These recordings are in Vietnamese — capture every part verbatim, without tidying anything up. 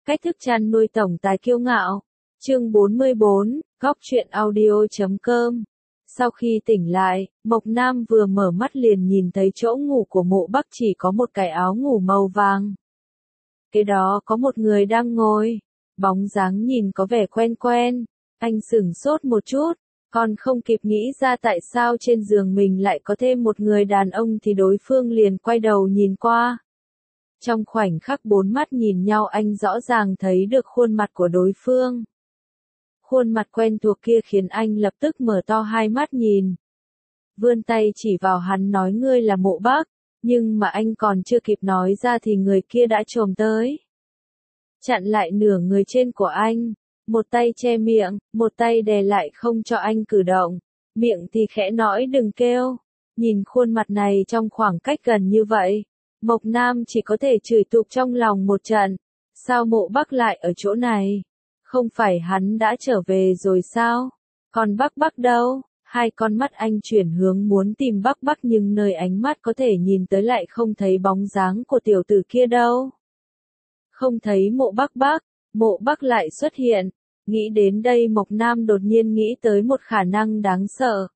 Cách thức chăn nuôi tổng tài kiêu ngạo. Chương bốn mươi bốn, góc truyện audio chấm com. Sau khi tỉnh lại, Mộc Nam vừa mở mắt liền nhìn thấy chỗ ngủ của Mộ Bắc chỉ có một cái áo ngủ màu vàng. Kế đó có một người đang ngồi, bóng dáng nhìn có vẻ quen quen. Anh sửng sốt một chút, còn không kịp nghĩ ra tại sao trên giường mình lại có thêm một người đàn ông thì đối phương liền quay đầu nhìn qua. Trong khoảnh khắc bốn mắt nhìn nhau anh rõ ràng thấy được khuôn mặt của đối phương. Khuôn mặt quen thuộc kia khiến anh lập tức mở to hai mắt nhìn. Vươn tay chỉ vào hắn nói ngươi là Mộ Bắc, nhưng mà anh còn chưa kịp nói ra thì người kia đã chồm tới. Chặn lại nửa người trên của anh, một tay che miệng, một tay đè lại không cho anh cử động, miệng thì khẽ nói đừng kêu. Nhìn khuôn mặt này trong khoảng cách gần như vậy, Mộc Nam chỉ có thể chửi tục trong lòng một trận. Sao Mộ Bắc lại ở chỗ này? Không phải hắn đã trở về rồi sao? Còn Bắc Bắc đâu? Hai con mắt anh chuyển hướng muốn tìm Bắc Bắc nhưng nơi ánh mắt có thể nhìn tới lại không thấy bóng dáng của tiểu tử kia đâu. Không thấy Mộ Bắc Bắc, Mộ Bắc lại xuất hiện. Nghĩ đến đây Mộc Nam đột nhiên nghĩ tới một khả năng đáng sợ.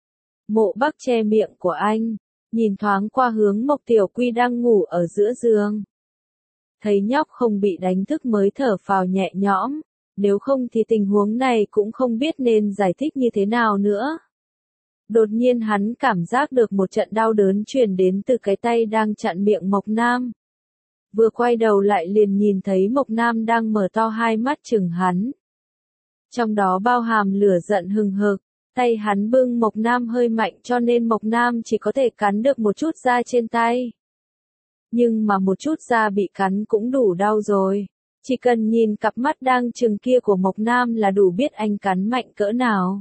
Mộ Bắc che miệng của anh, nhìn thoáng qua hướng Mộc Tiểu Quy đang ngủ ở giữa giường. Thấy nhóc không bị đánh thức mới thở phào nhẹ nhõm, nếu không thì tình huống này cũng không biết nên giải thích như thế nào nữa. Đột nhiên hắn cảm giác được một trận đau đớn truyền đến từ cái tay đang chặn miệng Mộc Nam. Vừa quay đầu lại liền nhìn thấy Mộc Nam đang mở to hai mắt chừng hắn. Trong đó bao hàm lửa giận hừng hực, tay hắn bưng Mộc Nam hơi mạnh cho nên Mộc Nam chỉ có thể cắn được một chút da trên tay. Nhưng mà một chút da bị cắn cũng đủ đau rồi. Chỉ cần nhìn cặp mắt đang trừng kia của Mộc Nam là đủ biết anh cắn mạnh cỡ nào.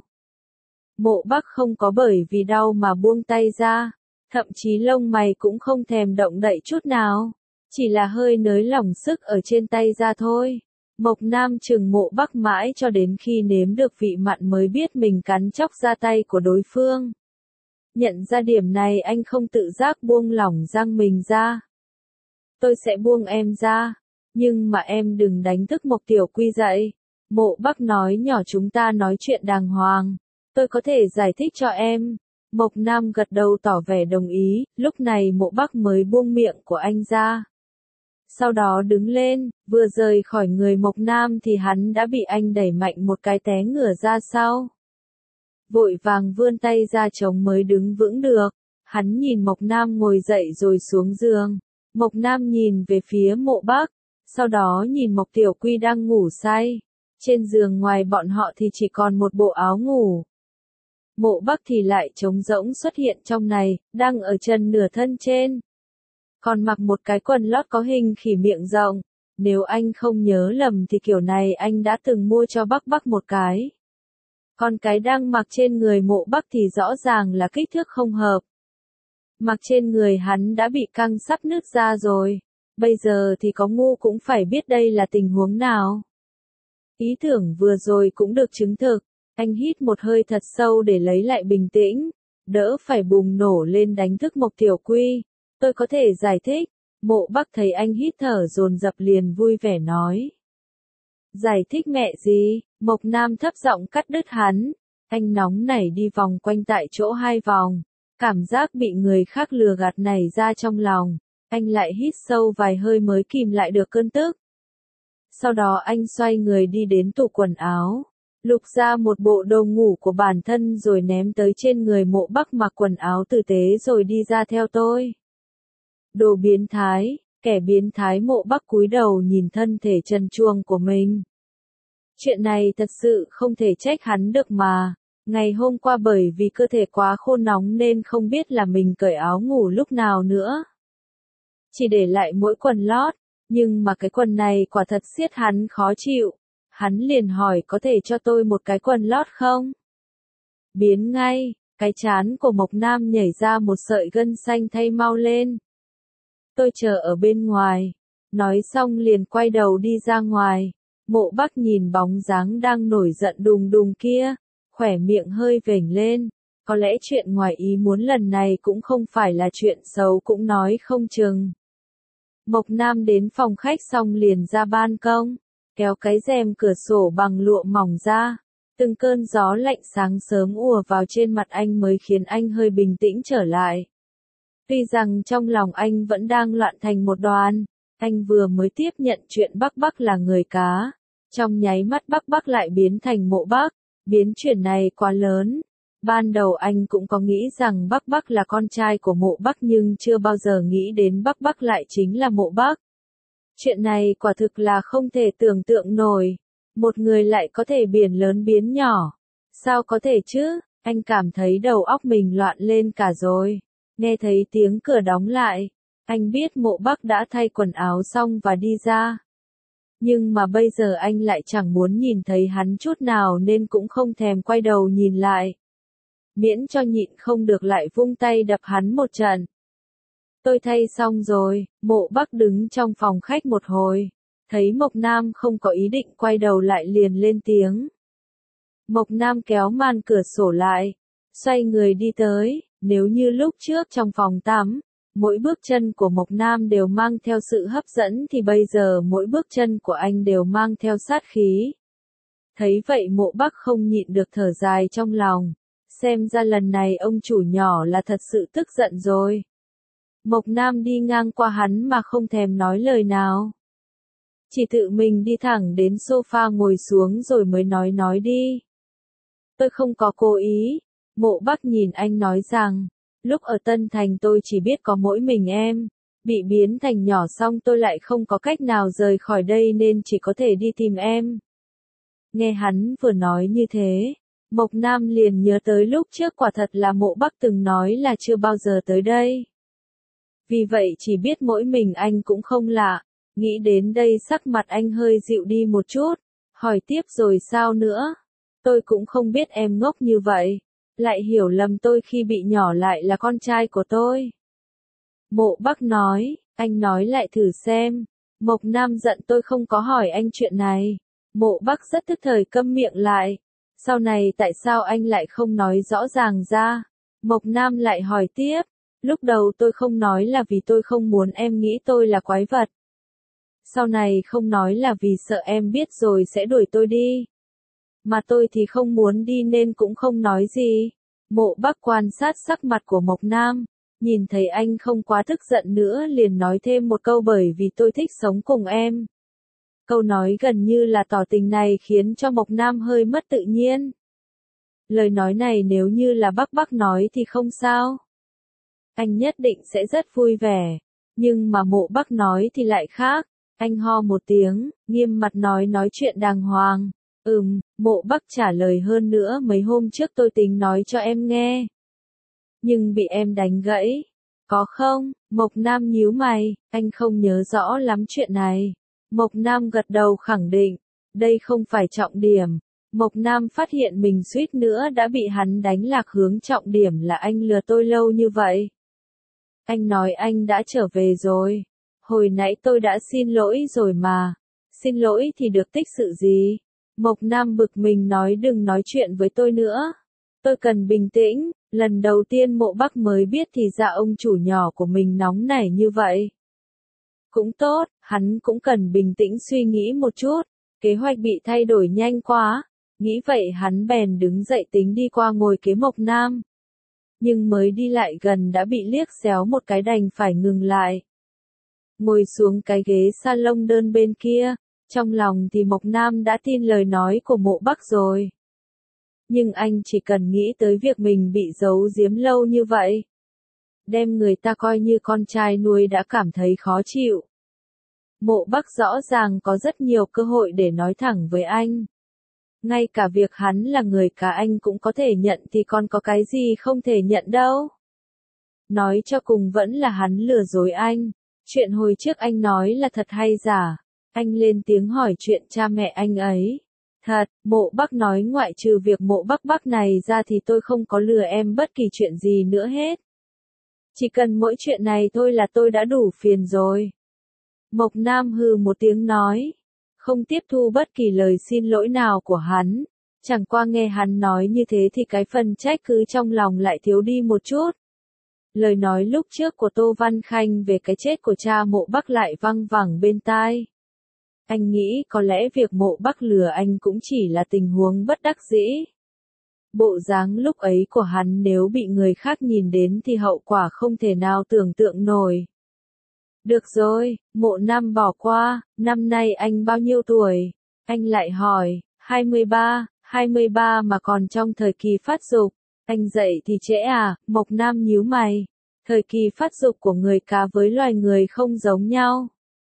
Mộ Bắc không có bởi vì đau mà buông tay ra, thậm chí lông mày cũng không thèm động đậy chút nào, chỉ là hơi nới lỏng sức ở trên tay ra thôi. Mộc Nam chừng Mộ Bắc mãi cho đến khi nếm được vị mặn mới biết mình cắn chóc da tay của đối phương. Nhận ra điểm này anh không tự giác buông lỏng răng mình ra. Tôi sẽ buông em ra, nhưng mà em đừng đánh thức Mộc Tiểu Quy dậy. Mộ Bắc nói nhỏ chúng ta nói chuyện đàng hoàng, tôi có thể giải thích cho em. Mộc Nam gật đầu tỏ vẻ đồng ý, lúc này Mộ Bắc mới buông miệng của anh ra. Sau đó đứng lên, vừa rời khỏi người Mộc Nam thì hắn đã bị anh đẩy mạnh một cái té ngửa ra sau. Vội vàng vươn tay ra chống mới đứng vững được, hắn nhìn Mộc Nam ngồi dậy rồi xuống giường. Mộc Nam nhìn về phía Mộ Bắc, sau đó nhìn Mộc Tiểu Quy đang ngủ say. Trên giường ngoài bọn họ thì chỉ còn một bộ áo ngủ. Mộ Bắc thì lại trống rỗng xuất hiện trong này, đang ở chân nửa thân trên. Còn mặc một cái quần lót có hình khỉ miệng rộng, nếu anh không nhớ lầm thì kiểu này anh đã từng mua cho Bắc Bắc một cái. Còn cái đang mặc trên người Mộ Bắc thì rõ ràng là kích thước không hợp. Mặc trên người hắn đã bị căng sắp nứt ra rồi, bây giờ thì có ngu cũng phải biết đây là tình huống nào. Ý tưởng vừa rồi cũng được chứng thực, anh hít một hơi thật sâu để lấy lại bình tĩnh, đỡ phải bùng nổ lên đánh thức Mộc Tiểu Quy. Tôi có thể giải thích. Mộ Bắc thấy anh hít thở dồn dập liền vui vẻ nói. Giải thích mẹ gì? Mộc Nam thấp giọng cắt đứt hắn. Anh nóng nảy đi vòng quanh tại chỗ hai vòng. Cảm giác bị người khác lừa gạt nảy ra trong lòng. Anh lại hít sâu vài hơi mới kìm lại được cơn tức. Sau đó anh xoay người đi đến tủ quần áo. Lục ra một bộ đồ ngủ của bản thân rồi ném tới trên người Mộ Bắc mặc quần áo tử tế rồi đi ra theo tôi. Đồ biến thái, kẻ biến thái. Mộ Bắc cúi đầu nhìn thân thể trần truồng của mình. Chuyện này thật sự không thể trách hắn được mà. Ngày hôm qua bởi vì cơ thể quá khô nóng nên không biết là mình cởi áo ngủ lúc nào nữa. Chỉ để lại mỗi quần lót, nhưng mà cái quần này quả thật siết hắn khó chịu. Hắn liền hỏi có thể cho tôi một cái quần lót không? Biến ngay, cái trán của Mộc Nam nhảy ra một sợi gân xanh thay mau lên. Tôi chờ ở bên ngoài. Nói xong liền quay đầu đi ra ngoài. Mộ Bắc nhìn bóng dáng đang nổi giận đùng đùng kia, khỏe miệng hơi vểnh lên. Có lẽ chuyện ngoài ý muốn lần này cũng không phải là chuyện xấu cũng nói không chừng. Mộc Nam đến phòng khách xong liền ra ban công, kéo cái rèm cửa sổ bằng lụa mỏng ra. Từng cơn gió lạnh sáng sớm ùa vào trên mặt anh mới khiến anh hơi bình tĩnh trở lại. Tuy rằng trong lòng anh vẫn đang loạn thành một đoàn, anh vừa mới tiếp nhận chuyện Bắc Bắc là người cá. Trong nháy mắt Bắc Bắc lại biến thành Mộ Bắc, biến chuyển này quá lớn. Ban đầu anh cũng có nghĩ rằng Bắc Bắc là con trai của Mộ Bắc nhưng chưa bao giờ nghĩ đến Bắc Bắc lại chính là Mộ Bắc. Chuyện này quả thực là không thể tưởng tượng nổi. Một người lại có thể biển lớn biến nhỏ. Sao có thể chứ? Anh cảm thấy đầu óc mình loạn lên cả rồi. Nghe thấy tiếng cửa đóng lại. Anh biết Mộ Bắc đã thay quần áo xong và đi ra. Nhưng mà bây giờ anh lại chẳng muốn nhìn thấy hắn chút nào nên cũng không thèm quay đầu nhìn lại. Miễn cho nhịn không được lại vung tay đập hắn một trận. Tôi thay xong rồi, Mộ Bắc đứng trong phòng khách một hồi. Thấy Mộc Nam không có ý định quay đầu lại liền lên tiếng. Mộc Nam kéo màn cửa sổ lại, xoay người đi tới, nếu như lúc trước trong phòng tắm, mỗi bước chân của Mộc Nam đều mang theo sự hấp dẫn thì bây giờ mỗi bước chân của anh đều mang theo sát khí. Thấy vậy Mộ Bắc không nhịn được thở dài trong lòng, xem ra lần này ông chủ nhỏ là thật sự tức giận rồi. Mộc Nam đi ngang qua hắn mà không thèm nói lời nào. Chỉ tự mình đi thẳng đến sofa ngồi xuống rồi mới nói nói đi. Tôi không có cố ý. Mộ Bắc nhìn anh nói rằng, lúc ở Tân Thành tôi chỉ biết có mỗi mình em. Bị biến thành nhỏ xong tôi lại không có cách nào rời khỏi đây nên chỉ có thể đi tìm em. Nghe hắn vừa nói như thế, Mộc Nam liền nhớ tới lúc trước quả thật là Mộ Bắc từng nói là chưa bao giờ tới đây. Vì vậy chỉ biết mỗi mình anh cũng không lạ. Nghĩ đến đây sắc mặt anh hơi dịu đi một chút, hỏi tiếp rồi sao nữa? Tôi cũng không biết em ngốc như vậy, lại hiểu lầm tôi khi bị nhỏ lại là con trai của tôi. Mộ Bắc nói, anh nói lại thử xem. Mộc Nam giận tôi không có hỏi anh chuyện này. Mộ Bắc rất tức thời câm miệng lại. Sau này tại sao anh lại không nói rõ ràng ra? Mộc Nam lại hỏi tiếp. Lúc đầu tôi không nói là vì tôi không muốn em nghĩ tôi là quái vật. Sau này không nói là vì sợ em biết rồi sẽ đuổi tôi đi. Mà tôi thì không muốn đi nên cũng không nói gì. Mộ Bắc quan sát sắc mặt của Mộc Nam, nhìn thấy anh không quá tức giận nữa liền nói thêm một câu bởi vì tôi thích sống cùng em. Câu nói gần như là tỏ tình này khiến cho Mộc Nam hơi mất tự nhiên. Lời nói này nếu như là Bắc Bắc nói thì không sao. Anh nhất định sẽ rất vui vẻ. Nhưng mà Mộ Bắc nói thì lại khác. Anh ho một tiếng, nghiêm mặt nói nói chuyện đàng hoàng. Ừm, Mộ Bắc trả lời hơn nữa mấy hôm trước tôi tính nói cho em nghe. Nhưng bị em đánh gãy. Có không? Mộc Nam nhíu mày, anh không nhớ rõ lắm chuyện này. Mộc Nam gật đầu khẳng định, đây không phải trọng điểm. Mộc Nam phát hiện mình suýt nữa đã bị hắn đánh lạc hướng trọng điểm là anh lừa tôi lâu như vậy. Anh nói anh đã trở về rồi. Hồi nãy tôi đã xin lỗi rồi mà. Xin lỗi thì được tích sự gì? Mộc Nam bực mình nói đừng nói chuyện với tôi nữa. Tôi cần bình tĩnh. Lần đầu tiên Mộ Bắc mới biết thì ra ông chủ nhỏ của mình nóng nảy như vậy. Cũng tốt, hắn cũng cần bình tĩnh suy nghĩ một chút. Kế hoạch bị thay đổi nhanh quá. Nghĩ vậy hắn bèn đứng dậy tính đi qua ngồi kế Mộc Nam. Nhưng mới đi lại gần đã bị liếc xéo một cái đành phải ngừng lại. Ngồi xuống cái ghế salon đơn bên kia, trong lòng thì Mộc Nam đã tin lời nói của Mộ Bắc rồi. Nhưng anh chỉ cần nghĩ tới việc mình bị giấu giếm lâu như vậy. Đem người ta coi như con trai nuôi đã cảm thấy khó chịu. Mộ Bắc rõ ràng có rất nhiều cơ hội để nói thẳng với anh. Ngay cả việc hắn là người cả anh cũng có thể nhận thì còn có cái gì không thể nhận đâu. Nói cho cùng vẫn là hắn lừa dối anh. Chuyện hồi trước anh nói là thật hay giả? Anh lên tiếng hỏi chuyện cha mẹ anh ấy. Thật, Mộ Bắc nói ngoại trừ việc Mộ Bắc Bắc này ra thì tôi không có lừa em bất kỳ chuyện gì nữa hết. Chỉ cần mỗi chuyện này thôi là tôi đã đủ phiền rồi. Mộc Nam hừ một tiếng nói. Không tiếp thu bất kỳ lời xin lỗi nào của hắn. Chẳng qua nghe hắn nói như thế thì cái phần trách cứ trong lòng lại thiếu đi một chút. Lời nói lúc trước của Tô Văn Khanh về cái chết của cha Mộ Bắc lại văng vẳng bên tai. Anh nghĩ có lẽ việc Mộ Bắc lừa anh cũng chỉ là tình huống bất đắc dĩ. Bộ dáng lúc ấy của hắn nếu bị người khác nhìn đến thì hậu quả không thể nào tưởng tượng nổi. Được rồi, Mộ Nam bỏ qua, năm nay anh bao nhiêu tuổi? Anh lại hỏi, hai mươi ba, hai mươi ba mà còn trong thời kỳ phát dục. Anh dậy thì trễ à? Mộc Nam nhíu mày. Thời kỳ phát dục của người cá với loài người không giống nhau.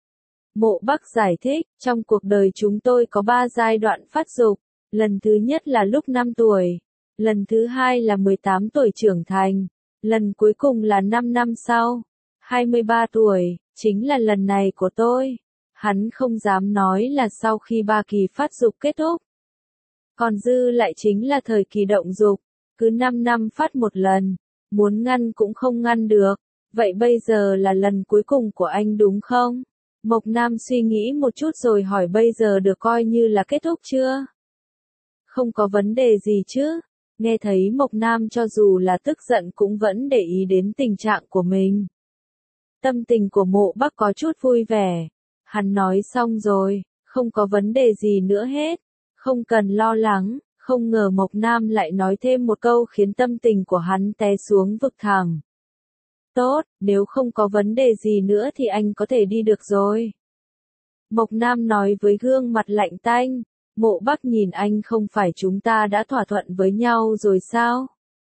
Mộ Bắc giải thích, trong cuộc đời chúng tôi có ba giai đoạn phát dục. Lần thứ nhất là lúc năm tuổi. Lần thứ hai là mười tám tuổi trưởng thành. Lần cuối cùng là năm năm sau. hai mươi ba tuổi, chính là lần này của tôi. Hắn không dám nói là sau khi ba kỳ phát dục kết thúc. Còn dư lại chính là thời kỳ động dục. Cứ năm năm phát một lần. Muốn ngăn cũng không ngăn được. Vậy bây giờ là lần cuối cùng của anh đúng không? Mộc Nam suy nghĩ một chút rồi hỏi bây giờ được coi như là kết thúc chưa? Không có vấn đề gì chứ? Nghe thấy Mộc Nam cho dù là tức giận cũng vẫn để ý đến tình trạng của mình. Tâm tình của Mộ Bắc có chút vui vẻ. Hắn nói xong rồi, không có vấn đề gì nữa hết. Không cần lo lắng, không ngờ Mộc Nam lại nói thêm một câu khiến tâm tình của hắn té xuống vực thẳm. Tốt, nếu không có vấn đề gì nữa thì anh có thể đi được rồi. Mộc Nam nói với gương mặt lạnh tanh. Mộ Bắc nhìn anh, không phải chúng ta đã thỏa thuận với nhau rồi sao?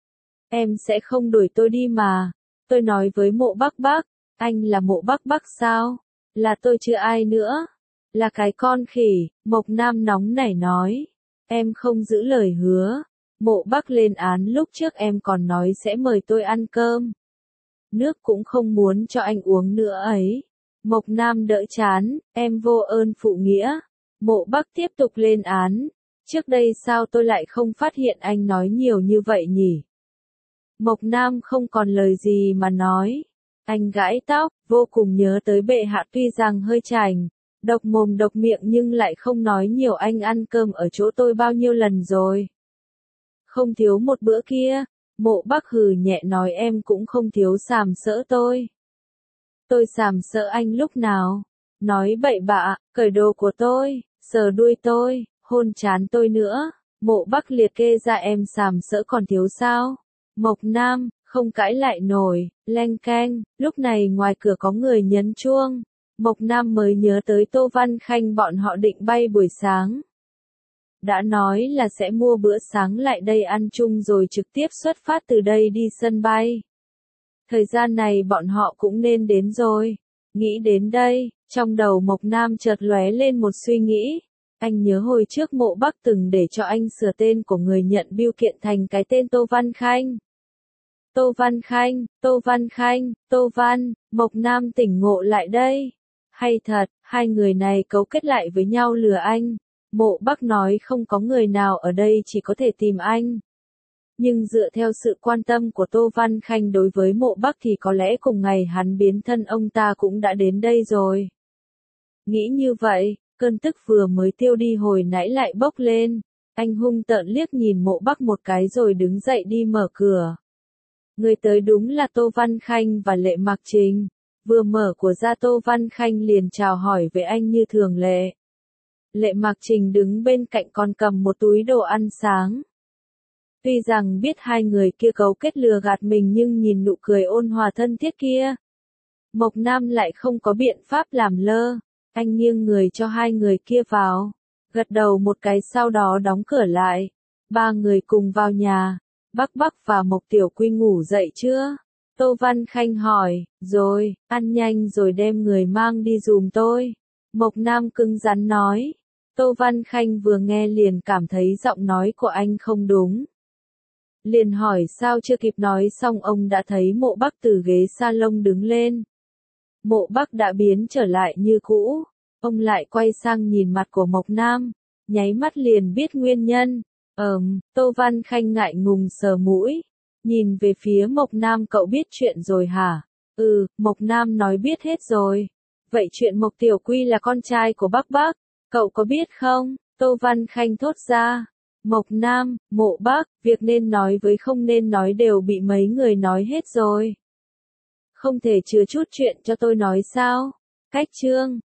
Em sẽ không đuổi tôi đi mà. Tôi nói với Mộ Bắc Bắc, anh là Mộ Bắc Bắc sao? Là tôi chứ ai nữa? Là cái con khỉ, Mộc Nam nóng nảy nói. Em không giữ lời hứa. Mộ Bắc lên án lúc trước em còn nói sẽ mời tôi ăn cơm. Nước cũng không muốn cho anh uống nữa ấy. Mộc Nam đỡ chán, em vô ơn phụ nghĩa. Mộ Bắc tiếp tục lên án. Trước đây sao tôi lại không phát hiện anh nói nhiều như vậy nhỉ? Mộc Nam không còn lời gì mà nói. Anh gãi tóc, vô cùng nhớ tới bệ hạ tuy rằng hơi chảnh, độc mồm độc miệng nhưng lại không nói nhiều. Anh ăn cơm ở chỗ tôi bao nhiêu lần rồi? Không thiếu một bữa kia. Mộ Bắc hừ nhẹ nói em cũng không thiếu sàm sỡ tôi. Tôi sàm sỡ anh lúc nào? Nói bậy bạ, cởi đồ của tôi, sờ đuôi tôi, hôn trán tôi nữa. Mộ Bắc liệt kê ra em sàm sỡ còn thiếu sao? Mộc Nam, không cãi lại nổi, leng keng, lúc này ngoài cửa có người nhấn chuông. Mộc Nam mới nhớ tới Tô Văn Khanh bọn họ định bay buổi sáng. Đã nói là sẽ mua bữa sáng lại đây ăn chung rồi trực tiếp xuất phát từ đây đi sân bay. Thời gian này bọn họ cũng nên đến rồi. Nghĩ đến đây, trong đầu Mộc Nam chợt lóe lên một suy nghĩ. Anh nhớ hồi trước Mộ Bắc từng để cho anh sửa tên của người nhận bưu kiện thành cái tên Tô Văn Khanh. Tô Văn Khanh, Tô Văn Khanh, Tô Văn, Mộc Nam tỉnh ngộ lại đây. Hay thật, hai người này cấu kết lại với nhau lừa anh. Mộ Bắc nói không có người nào ở đây chỉ có thể tìm anh. Nhưng dựa theo sự quan tâm của Tô Văn Khanh đối với Mộ Bắc thì có lẽ cùng ngày hắn biến thân ông ta cũng đã đến đây rồi. Nghĩ như vậy, cơn tức vừa mới tiêu đi hồi nãy lại bốc lên. Anh hung tợn liếc nhìn Mộ Bắc một cái rồi đứng dậy đi mở cửa. Người tới đúng là Tô Văn Khanh và Lệ Mặc Trình. Vừa mở của ra Tô Văn Khanh liền chào hỏi với anh như thường lệ. Lệ Mặc Trình đứng bên cạnh còn cầm một túi đồ ăn sáng. Tuy rằng biết hai người kia cấu kết lừa gạt mình nhưng nhìn nụ cười ôn hòa thân thiết kia. Mộc Nam lại không có biện pháp làm lơ. Anh nghiêng người cho hai người kia vào. Gật đầu một cái sau đó đóng cửa lại. Ba người cùng vào nhà. Bắc Bắc và Mộc Tiểu Quy ngủ dậy chưa? Tô Văn Khanh hỏi. Rồi, ăn nhanh rồi đem người mang đi giùm tôi. Mộc Nam cứng rắn nói. Tô Văn Khanh vừa nghe liền cảm thấy giọng nói của anh không đúng. Liền hỏi sao chưa kịp nói xong ông đã thấy Mộ Bắc từ ghế salon đứng lên. Mộ Bắc đã biến trở lại như cũ. Ông lại quay sang nhìn mặt của Mộc Nam. Nháy mắt liền biết nguyên nhân. Ờm, Tô Văn Khanh ngại ngùng sờ mũi. Nhìn về phía Mộc Nam cậu biết chuyện rồi hả? Ừ, Mộc Nam nói biết hết rồi. Vậy chuyện Mộc Tiểu Quy là con trai của Bắc Bắc, cậu có biết không? Tô Văn Khanh thốt ra. Mộc Nam, Mộ Bắc, việc nên nói với không nên nói đều bị mấy người nói hết rồi. Không thể chừa chút chuyện cho tôi nói sao? Cách chương